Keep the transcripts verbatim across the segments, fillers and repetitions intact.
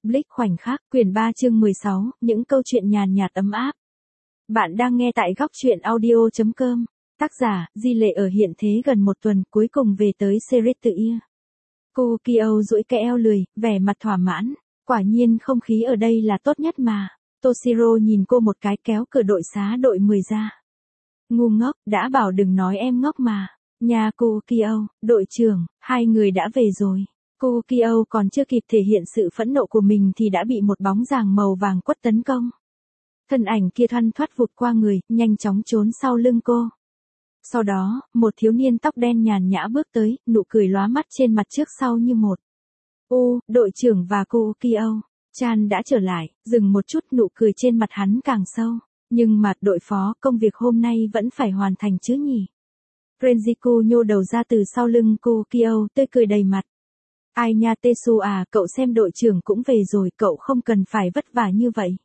Blitz khoảnh khắc, quyển ba chương mười sáu, những câu chuyện nhàn nhạt ấm áp. Bạn đang nghe tại góc truyện audio chấm com. Tác giả, Di Lệ ở hiện thế gần một tuần, cuối cùng về tới Seretria. Cô Kyo duỗi cái eo lười, vẻ mặt thỏa mãn. Quả nhiên không khí ở đây là tốt nhất mà. Toshiro nhìn cô một cái kéo cửa đội xá đội mười ra. Ngu ngốc, đã bảo đừng nói em ngốc mà. Nhà cô Kyo, đội trưởng, hai người đã về rồi. Cô Kyo còn chưa kịp thể hiện sự phẫn nộ của mình thì đã bị một bóng dáng màu vàng quất tấn công. Thân ảnh kia thoăn thoắt vụt qua người, nhanh chóng trốn sau lưng cô. Sau đó, một thiếu niên tóc đen nhàn nhã bước tới, nụ cười lóa mắt trên mặt trước sau như một. Ô, đội trưởng và cô Kyo. Chan đã trở lại, dừng một chút, nụ cười trên mặt hắn càng sâu. Nhưng mà, đội phó, công việc hôm nay vẫn phải hoàn thành chứ nhỉ? Renjiku nhô đầu ra từ sau lưng cô Kyo, tươi cười đầy mặt. Ai nha Tetsu à, cậu xem đội trưởng cũng về rồi, cậu không cần phải vất vả như vậy.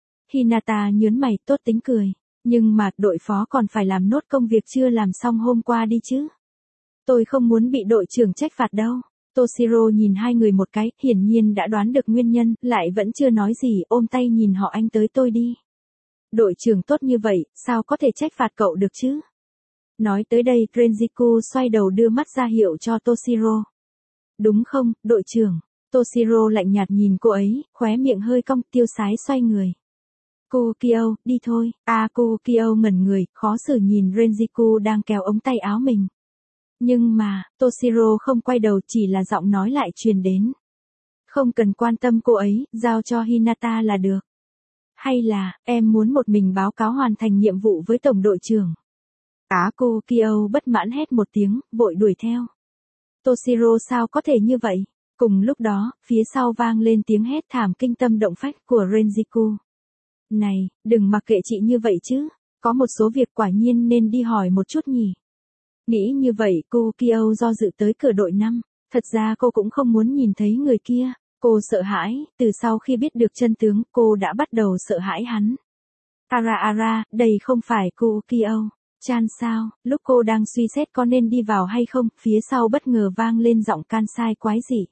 Hinata nhớn mày, tốt tính cười. Nhưng mà, đội phó còn phải làm nốt công việc chưa làm xong hôm qua đi chứ. Tôi không muốn bị đội trưởng trách phạt đâu. Toshiro nhìn hai người một cái, hiển nhiên đã đoán được nguyên nhân, lại vẫn chưa nói gì, ôm tay nhìn họ, anh tới tôi đi. Đội trưởng tốt như vậy, sao có thể trách phạt cậu được chứ? Nói tới đây, Renjiku xoay đầu đưa mắt ra hiệu cho Toshiro. Đúng không, đội trưởng? Toshiro lạnh nhạt nhìn cô ấy, khóe miệng hơi cong, tiêu sái xoay người. Cô Kyo, đi thôi. À, cô Kyo ngẩn người, khó xử nhìn Renjiku đang kéo ống tay áo mình. Nhưng mà, Toshiro không quay đầu, chỉ là giọng nói lại truyền đến. Không cần quan tâm cô ấy, giao cho Hinata là được. Hay là, em muốn một mình báo cáo hoàn thành nhiệm vụ với tổng đội trưởng? Á, cô Kyo bất mãn hét một tiếng, vội đuổi theo. Toshiro sao có thể như vậy? Cùng lúc đó, phía sau vang lên tiếng hét thảm kinh tâm động phách của Renjiku. Này, đừng mặc kệ chị như vậy chứ. Có một số việc quả nhiên nên đi hỏi một chút nhỉ. Nghĩ như vậy, cô Kyo do dự tới cửa đội năm. Thật ra cô cũng không muốn nhìn thấy người kia. Cô sợ hãi, từ sau khi biết được chân tướng, cô đã bắt đầu sợ hãi hắn. Ara ara, đây không phải cô Kyo. Chan sao, lúc cô đang suy xét có nên đi vào hay không, phía sau bất ngờ vang lên giọng Kansai quái dị.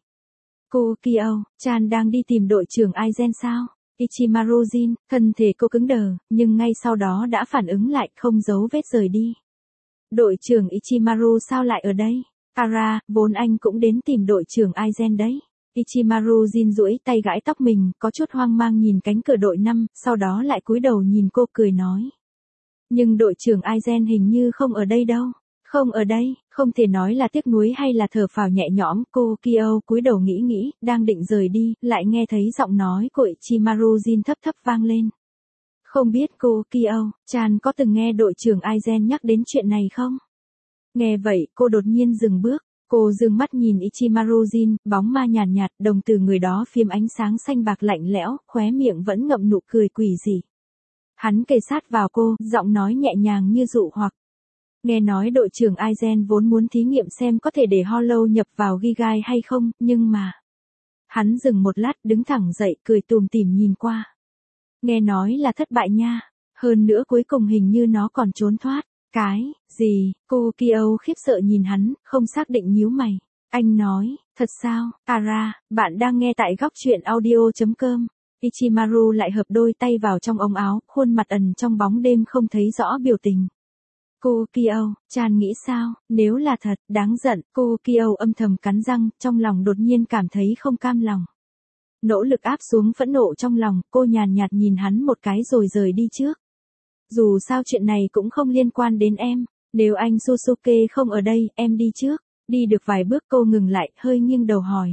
Cô Kyo, Chan đang đi tìm đội trưởng Aizen sao? Ichimaru Jin, thân thể cô cứng đờ, nhưng ngay sau đó đã phản ứng lại, không giấu vết rời đi. Đội trưởng Ichimaru sao lại ở đây? Ara, vốn anh cũng đến tìm đội trưởng Aizen đấy. Ichimaru Jin duỗi tay gãi tóc mình, có chút hoang mang nhìn cánh cửa đội năm, sau đó lại cúi đầu nhìn cô cười nói. Nhưng đội trưởng Aizen hình như không ở đây đâu. Không ở đây, không thể nói là tiếc nuối hay là thở phào nhẹ nhõm, cô Kyo cúi đầu nghĩ nghĩ, đang định rời đi, lại nghe thấy giọng nói của Ichimaru Jin thấp thấp vang lên. Không biết cô Kyo, Chan có từng nghe đội trưởng Aizen nhắc đến chuyện này không? Nghe vậy, cô đột nhiên dừng bước, cô dương mắt nhìn Ichimaru Jin, bóng ma nhàn nhạt, đồng từ người đó phiếm ánh sáng xanh bạc lạnh lẽo, khóe miệng vẫn ngậm nụ cười quỷ dị. Hắn kề sát vào cô, giọng nói nhẹ nhàng như dụ hoặc. Nghe nói đội trưởng Aizen vốn muốn thí nghiệm xem có thể để Hollow nhập vào Gigai hay không, nhưng mà... Hắn dừng một lát, đứng thẳng dậy, cười tùm tìm nhìn qua. Nghe nói là thất bại nha. Hơn nữa cuối cùng hình như nó còn trốn thoát. Cái, gì, cô Kyo khiếp sợ nhìn hắn, không xác định nhíu mày. Anh nói, thật sao, Ara, bạn đang nghe tại góc truyện audio chấm com. Ichimaru lại hợp đôi tay vào trong ống áo, khuôn mặt ẩn trong bóng đêm không thấy rõ biểu tình. Cô Kyo, Chan nghĩ sao, nếu là thật, đáng giận, cô Kyo âm thầm cắn răng, trong lòng đột nhiên cảm thấy không cam lòng. Nỗ lực áp xuống phẫn nộ trong lòng, cô nhàn nhạt nhìn hắn một cái rồi rời đi trước. Dù sao chuyện này cũng không liên quan đến em, nếu anh Susuke không ở đây, em đi trước. Đi được vài bước cô ngừng lại, hơi nghiêng đầu hỏi.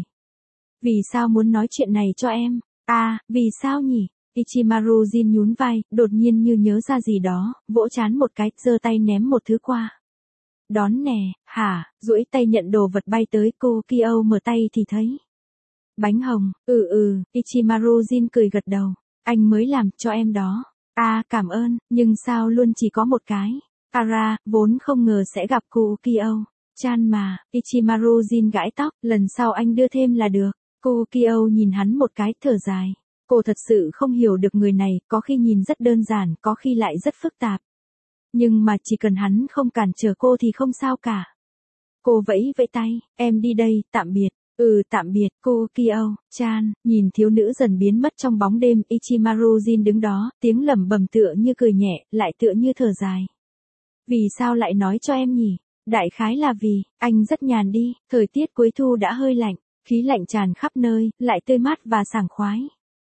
Vì sao muốn nói chuyện này cho em? À, vì sao nhỉ? Ichimaru Jin nhún vai, đột nhiên như nhớ ra gì đó, vỗ trán một cái, giơ tay ném một thứ qua. Đón nè, hả, duỗi tay nhận đồ vật bay tới, cô Kyo mở tay thì thấy. Bánh hồng, ừ ừ, Ichimaru Jin cười gật đầu. Anh mới làm cho em đó. À, cảm ơn, nhưng sao luôn chỉ có một cái? Ara, vốn không ngờ sẽ gặp cô Kyo. Chan mà, Ichimaru Jin gãi tóc, lần sau anh đưa thêm là được. Cô Kyo nhìn hắn một cái, thở dài. Cô thật sự không hiểu được người này, có khi nhìn rất đơn giản, có khi lại rất phức tạp. Nhưng mà chỉ cần hắn không cản trở cô thì không sao cả. Cô vẫy vẫy tay, em đi đây, tạm biệt. Ừ tạm biệt, cô Kyo, chan, nhìn thiếu nữ dần biến mất trong bóng đêm, Ichimaru Jin đứng đó, tiếng lẩm bẩm tựa như cười nhẹ, lại tựa như thở dài. Vì sao lại nói cho em nhỉ? Đại khái là vì, anh rất nhàn đi, thời tiết cuối thu đã hơi lạnh, khí lạnh tràn khắp nơi, lại tươi mát và sảng khoái.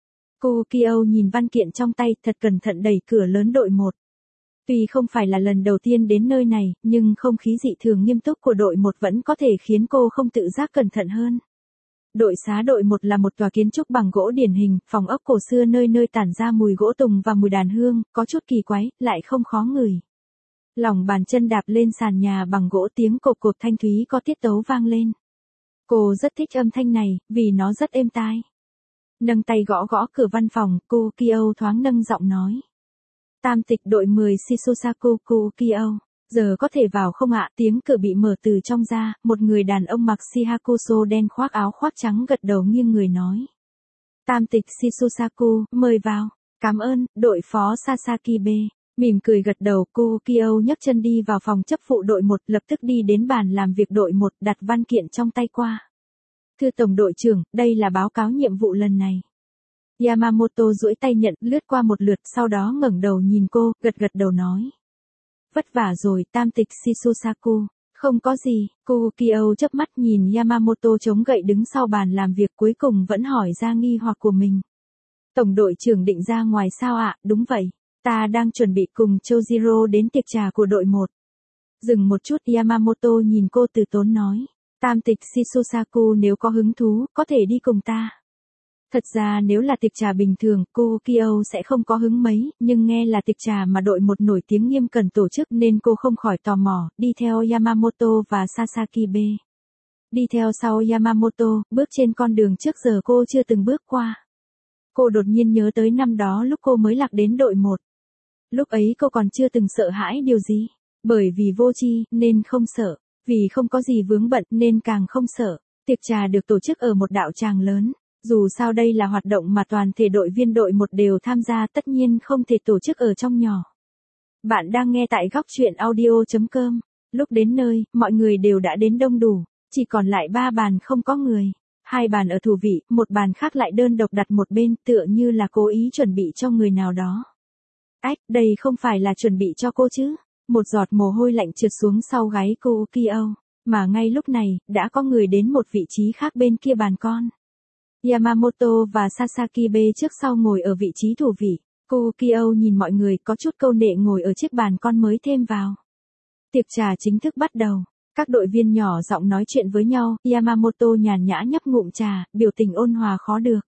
Cô Kyo nhìn văn kiện trong tay, thật cẩn thận đẩy cửa lớn đội một. Tuy không phải là lần đầu tiên đến nơi này, nhưng không khí dị thường nghiêm túc của đội một vẫn có thể khiến cô không tự giác cẩn thận hơn. Đội xá đội một là một tòa kiến trúc bằng gỗ điển hình, phòng ốc cổ xưa nơi nơi tản ra mùi gỗ tùng và mùi đàn hương, có chút kỳ quái, lại không khó ngửi. Lòng bàn chân đạp lên sàn nhà bằng gỗ, tiếng cộp cộp thanh thúy có tiết tấu vang lên. Cô rất thích âm thanh này, vì nó rất êm tai. Nâng tay gõ gõ cửa văn phòng, cô Kyo thoáng nâng giọng nói. Tam tịch đội mười Shisosaku Kyo, giờ có thể vào không ạ? Tiếng cửa bị mở từ trong ra, một người đàn ông mặc shihakuso đen khoác áo khoác trắng gật đầu nghiêng người nói. Tam tịch Shisosaku, mời vào. Cảm ơn, đội phó Sasakibe. Mỉm cười gật đầu, cô Kyo nhấc chân đi vào phòng chấp vụ đội một, lập tức đi đến bàn làm việc đội một, đặt văn kiện trong tay qua. Thưa Tổng đội trưởng, đây là báo cáo nhiệm vụ lần này. Yamamoto duỗi tay nhận, lướt qua một lượt, sau đó ngẩng đầu nhìn cô, gật gật đầu nói. Vất vả rồi, tam tịch Shisosaku. Không có gì, cô Kyo chớp mắt nhìn Yamamoto chống gậy đứng sau bàn làm việc, cuối cùng vẫn hỏi ra nghi hoặc của mình. Tổng đội trưởng định ra ngoài sao ạ? Đúng vậy. Ta đang chuẩn bị cùng Chojiro đến tiệc trà của đội một. Dừng một chút, Yamamoto nhìn cô từ tốn nói. Tam tịch Shisosaku nếu có hứng thú, có thể đi cùng ta. Thật ra nếu là tiệc trà bình thường, cô Kyo sẽ không có hứng mấy, nhưng nghe là tiệc trà mà đội một nổi tiếng nghiêm cần tổ chức nên cô không khỏi tò mò, đi theo Yamamoto và Sasakibe. Đi theo sau Yamamoto, bước trên con đường trước giờ cô chưa từng bước qua. Cô đột nhiên nhớ tới năm đó lúc cô mới lạc đến đội một. Lúc ấy cô còn chưa từng sợ hãi điều gì. Bởi vì vô tri, nên không sợ. Vì không có gì vướng bận, nên càng không sợ. Tiệc trà được tổ chức ở một đạo tràng lớn. Dù sao đây là hoạt động mà toàn thể đội viên đội một đều tham gia, tất nhiên không thể tổ chức ở trong nhỏ. Bạn đang nghe tại góc truyện audio chấm com. Lúc đến nơi, mọi người đều đã đến đông đủ. Chỉ còn lại ba bàn không có người. Hai bàn ở thủ vị, một bàn khác lại đơn độc đặt một bên, tựa như là cố ý chuẩn bị cho người nào đó. Ách, đây không phải là chuẩn bị cho cô chứ? Một giọt mồ hôi lạnh trượt xuống sau gáy cô Kyo. Mà ngay lúc này, đã có người đến một vị trí khác bên kia bàn con. Yamamoto và Sasakibe trước sau ngồi ở vị trí thủ vị. Cô Kyo nhìn mọi người có chút câu nệ ngồi ở chiếc bàn con mới thêm vào. Tiệc trà chính thức bắt đầu. Các đội viên nhỏ giọng nói chuyện với nhau, Yamamoto nhàn nhã nhấp ngụm trà, biểu tình ôn hòa khó được.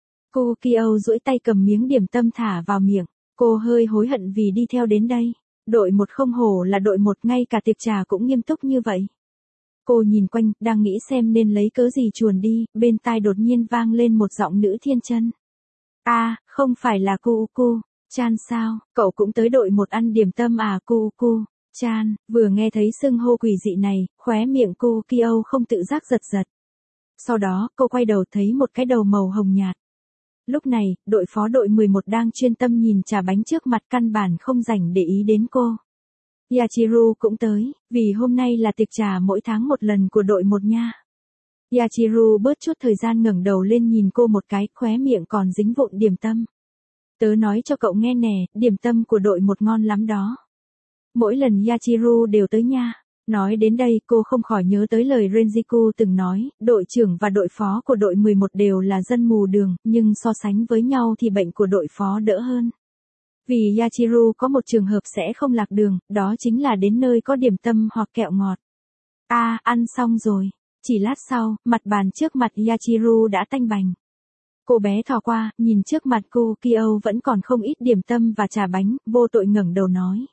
Cô Kyo duỗi tay cầm miếng điểm tâm thả vào miệng. Cô hơi hối hận vì đi theo đến đây. Đội một không hổ là đội một, ngay cả tiệc trà cũng nghiêm túc như vậy. Cô nhìn quanh, đang nghĩ xem nên lấy cớ gì chuồn đi, bên tai đột nhiên vang lên một giọng nữ thiên chân. A, à, không phải là Kuuku chan sao, cậu cũng tới đội một ăn điểm tâm à? Kuuku chan, vừa nghe thấy xưng hô quỷ dị này, khóe miệng cô Kyo không tự giác giật giật. Sau đó, cô quay đầu thấy một cái đầu màu hồng nhạt. Lúc này, đội phó đội mười một đang chuyên tâm nhìn trà bánh trước mặt, căn bản không rảnh để ý đến cô. Yachiru cũng tới, vì hôm nay là tiệc trà mỗi tháng một lần của đội một nha. Yachiru bớt chút thời gian ngẩng đầu lên nhìn cô một cái, khóe miệng còn dính vụn điểm tâm. Tớ nói cho cậu nghe nè, điểm tâm của đội một ngon lắm đó. Mỗi lần Yachiru đều tới nha. Nói đến đây cô không khỏi nhớ tới lời Renjiku từng nói, đội trưởng và đội phó của đội mười một đều là dân mù đường, nhưng so sánh với nhau thì bệnh của đội phó đỡ hơn. Vì Yachiru có một trường hợp sẽ không lạc đường, đó chính là đến nơi có điểm tâm hoặc kẹo ngọt. A, à, ăn xong rồi. Chỉ lát sau, mặt bàn trước mặt Yachiru đã tanh bành. Cô bé thò qua, nhìn trước mặt cô Kyo vẫn còn không ít điểm tâm và trà bánh, vô tội ngẩng đầu nói.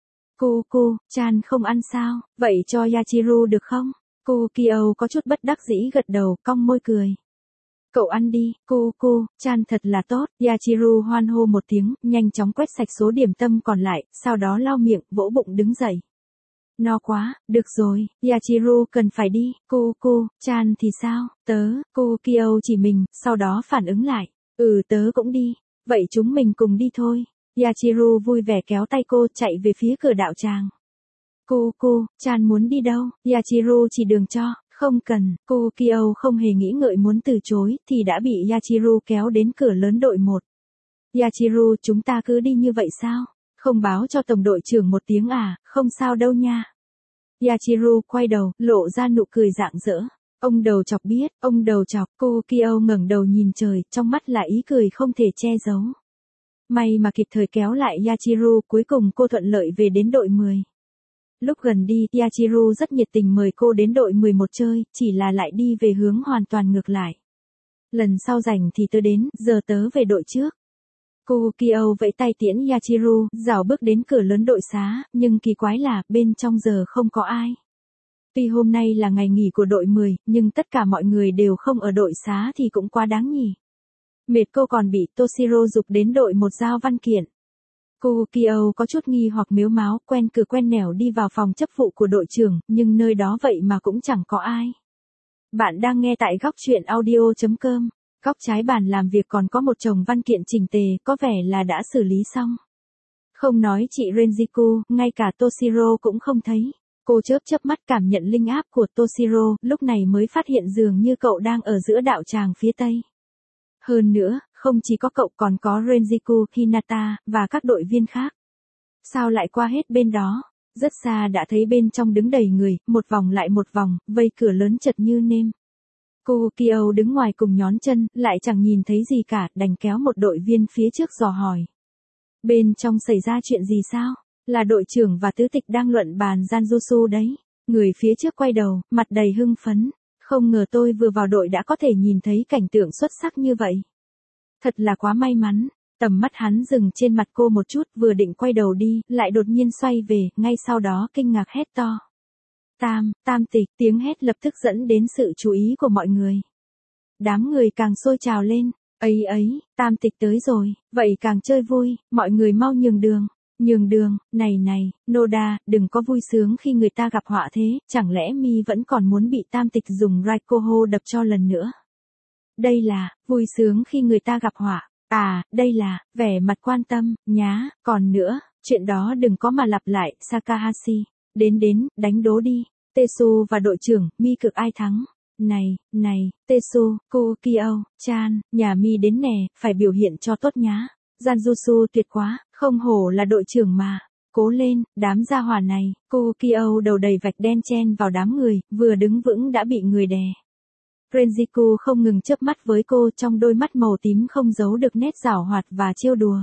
Cô cô, chan không ăn sao, vậy cho Yachiru được không? Cô Kyo có chút bất đắc dĩ gật đầu, cong môi cười. Cậu ăn đi, cô cô, chan thật là tốt. Yachiru hoan hô một tiếng, nhanh chóng quét sạch số điểm tâm còn lại, sau đó lau miệng, vỗ bụng đứng dậy. No quá, được rồi, Yachiru cần phải đi. Cô cô, chan thì sao? Tớ, cô Kyo chỉ mình, sau đó phản ứng lại. Ừ, tớ cũng đi. Vậy chúng mình cùng đi thôi. Yachiru vui vẻ kéo tay cô chạy về phía cửa đạo tràng. Cô cô, chan muốn đi đâu? Yachiru chỉ đường cho, Không cần, Kukio không hề nghĩ ngợi muốn từ chối, thì đã bị Yachiru kéo đến cửa lớn đội một. Yachiru, chúng ta cứ đi như vậy sao? Không báo cho tổng đội trưởng một tiếng à, không sao đâu nha. Yachiru quay đầu, lộ ra nụ cười rạng rỡ. Ông đầu chọc biết, ông đầu chọc, Kukio ngẩng đầu nhìn trời, trong mắt là ý cười không thể che giấu. May mà kịp thời kéo lại Yachiru, cuối cùng cô thuận lợi về đến đội mười. Lúc gần đi, Yachiru rất nhiệt tình mời cô đến đội mười một chơi, chỉ là lại đi về hướng hoàn toàn ngược lại. Lần sau rảnh thì tớ đến, giờ tớ về đội trước. Kukio vẫy tay tiễn Yachiru, rảo bước đến cửa lớn đội xá, nhưng kỳ quái là, bên trong giờ không có ai. Tuy hôm nay là ngày nghỉ của đội mười, nhưng tất cả mọi người đều không ở đội xá thì cũng quá đáng nhỉ. Mệt cô còn bị Toshiro giục đến đội một giao văn kiện. Kukio có chút nghi hoặc mếu máo, quen cửa quen nẻo đi vào phòng chấp vụ của đội trưởng, nhưng nơi đó vậy mà cũng chẳng có ai. Bạn đang nghe tại góc truyện audio chấm com. Góc trái bàn làm việc còn có một chồng văn kiện chỉnh tề, có vẻ là đã xử lý xong. Không nói chị Renjiku, ngay cả Toshiro cũng không thấy. Cô chớp chớp mắt cảm nhận linh áp của Toshiro, lúc này mới phát hiện dường như cậu đang ở giữa đạo tràng phía tây. Hơn nữa, không chỉ có cậu còn có Renjiku, Hinata, và các đội viên khác. Sao lại qua hết bên đó? Rất xa đã thấy bên trong đứng đầy người, một vòng lại một vòng, vây cửa lớn chật như nêm. Kukio đứng ngoài cùng nhón chân, lại chẳng nhìn thấy gì cả, đành kéo một đội viên phía trước dò hỏi. Bên trong xảy ra chuyện gì sao? Là đội trưởng và tứ tịch đang luận bàn Zanjutsu đấy. Người phía trước quay đầu, mặt đầy hưng phấn. Không ngờ tôi vừa vào đội đã có thể nhìn thấy cảnh tượng xuất sắc như vậy. Thật là quá may mắn. Tầm mắt hắn dừng trên mặt cô một chút, vừa định quay đầu đi, lại đột nhiên xoay về, ngay sau đó kinh ngạc hét to. Tam, tam tịch, tiếng hét lập tức dẫn đến sự chú ý của mọi người. Đám người càng sôi trào lên. Ấy ấy, tam tịch tới rồi, vậy càng chơi vui, mọi người mau nhường đường. Nhường đường, này này, Noda, đừng có vui sướng khi người ta gặp họa thế, chẳng lẽ mi vẫn còn muốn bị tam tịch dùng Raikoho đập cho lần nữa. Đây là, vui sướng khi người ta gặp họa, à, đây là, vẻ mặt quan tâm, nhá, còn nữa, chuyện đó đừng có mà lặp lại, Sakahashi, đến đến, đánh đố đi, Tetsu và đội trưởng, mi cực ai thắng. Này, này, Tetsu, Kukio, Chan, nhà mi đến nè, phải biểu hiện cho tốt nhá. Zanjutsu tuyệt quá, không hổ là đội trưởng mà. Cố lên, đám gia hỏa này. Kukio đầu đầy vạch đen chen vào đám người, vừa đứng vững đã bị người đè. Renjiku không ngừng chớp mắt với cô, trong đôi mắt màu tím không giấu được nét giảo hoạt và trêu đùa.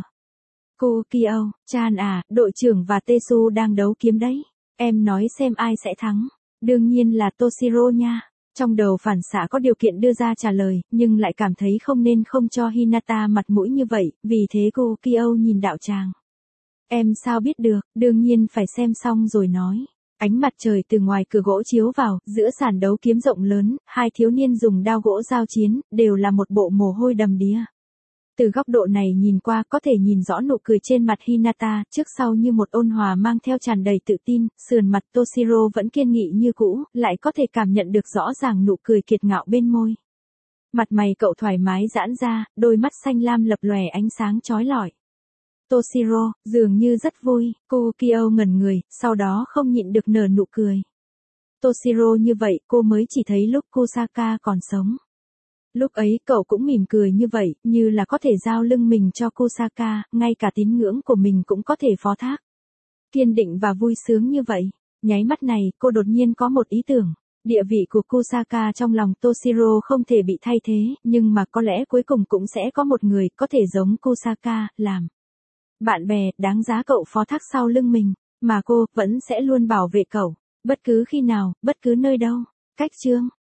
Kukio, Chan à, đội trưởng và Tetsu đang đấu kiếm đấy. Em nói xem ai sẽ thắng. Đương nhiên là Toshiro nha. Trong đầu phản xạ có điều kiện đưa ra trả lời, nhưng lại cảm thấy không nên không cho Hinata mặt mũi như vậy, vì thế Kukio nhìn đạo tràng. Em sao biết được, đương nhiên phải xem xong rồi nói. Ánh mặt trời từ ngoài cửa gỗ chiếu vào, giữa sàn đấu kiếm rộng lớn, hai thiếu niên dùng đao gỗ giao chiến, đều là một bộ mồ hôi đầm đìa. Từ góc độ này nhìn qua có thể nhìn rõ nụ cười trên mặt Hinata, trước sau như một ôn hòa mang theo tràn đầy tự tin, sườn mặt Toshiro vẫn kiên nghị như cũ, lại có thể cảm nhận được rõ ràng nụ cười kiệt ngạo bên môi. Mặt mày cậu thoải mái giãn ra, đôi mắt xanh lam lập lòe ánh sáng chói lọi. Toshiro, dường như rất vui, Kukio ngẩn người, sau đó không nhịn được nở nụ cười. Toshiro như vậy cô mới chỉ thấy lúc Kusaka còn sống. Lúc ấy cậu cũng mỉm cười như vậy, như là có thể giao lưng mình cho Kusaka, ngay cả tín ngưỡng của mình cũng có thể phó thác. Kiên định và vui sướng như vậy. Nháy mắt này, cô đột nhiên có một ý tưởng. Địa vị của Kusaka trong lòng Toshiro không thể bị thay thế, nhưng mà có lẽ cuối cùng cũng sẽ có một người có thể giống Kusaka, làm bạn bè, đáng giá cậu phó thác sau lưng mình, mà cô vẫn sẽ luôn bảo vệ cậu, bất cứ khi nào, bất cứ nơi đâu. Cách chương